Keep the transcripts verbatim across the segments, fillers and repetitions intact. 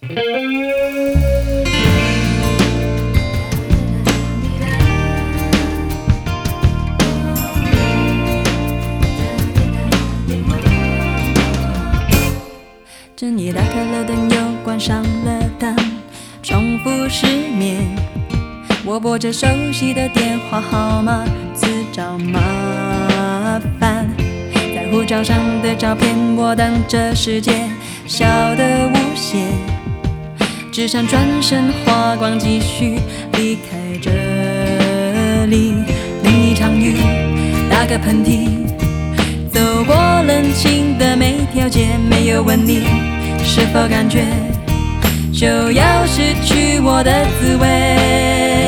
深夜打开了灯，又关上了灯，重复失眠。我拨着熟悉的电话号码，自找麻烦。在护照上的照片，我当这世界小得无限，只想转身花光，继续离开这里。淋一场雨，打个喷嚏，走过冷清的每条街，没有问你是否感觉就要失去我的滋味。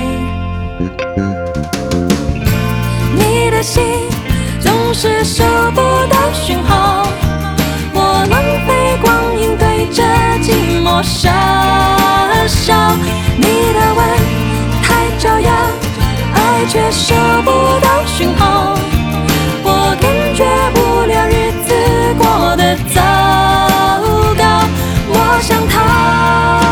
你的心总是收不到讯号，我浪费光阴对着寂寞傻笑。你的吻太招摇，爱却收不到讯号，我感觉不了日子过得糟糕，我想逃。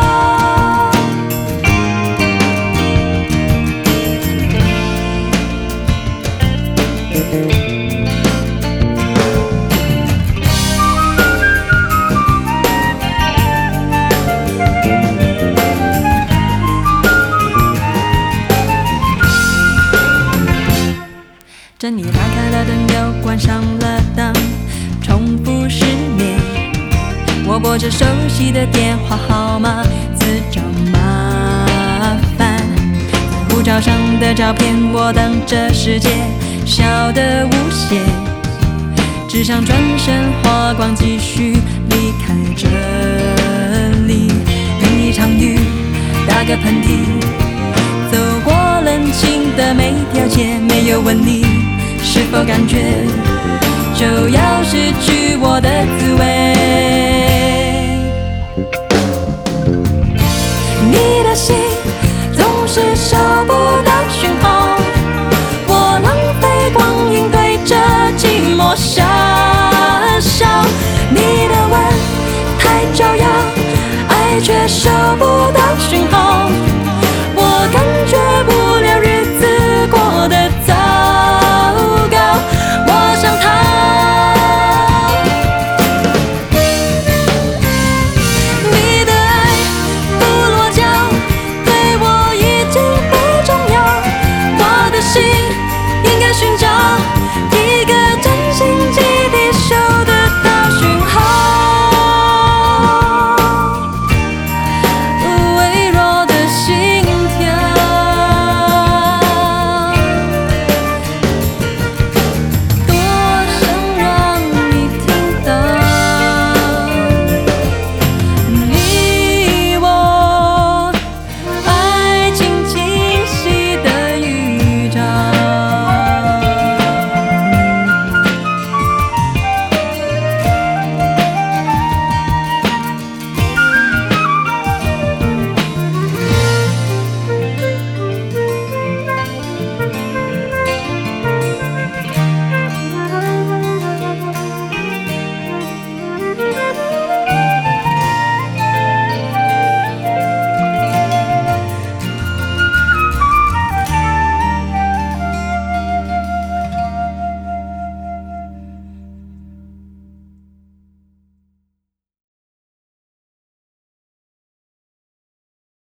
整夜打开了灯，又关上了灯，重复失眠。我拨着熟悉的电话号码，自找麻烦。在护照上的照片，我当这世界小得无限，只想转身花光，继续离开这里。淋一场雨，打个喷嚏，走过冷清的每条街，没有问你是否感觉就要失去我的滋味。你的心总是收不到讯号，我浪费光阴对着寂寞傻笑。你的吻太招摇，爱却收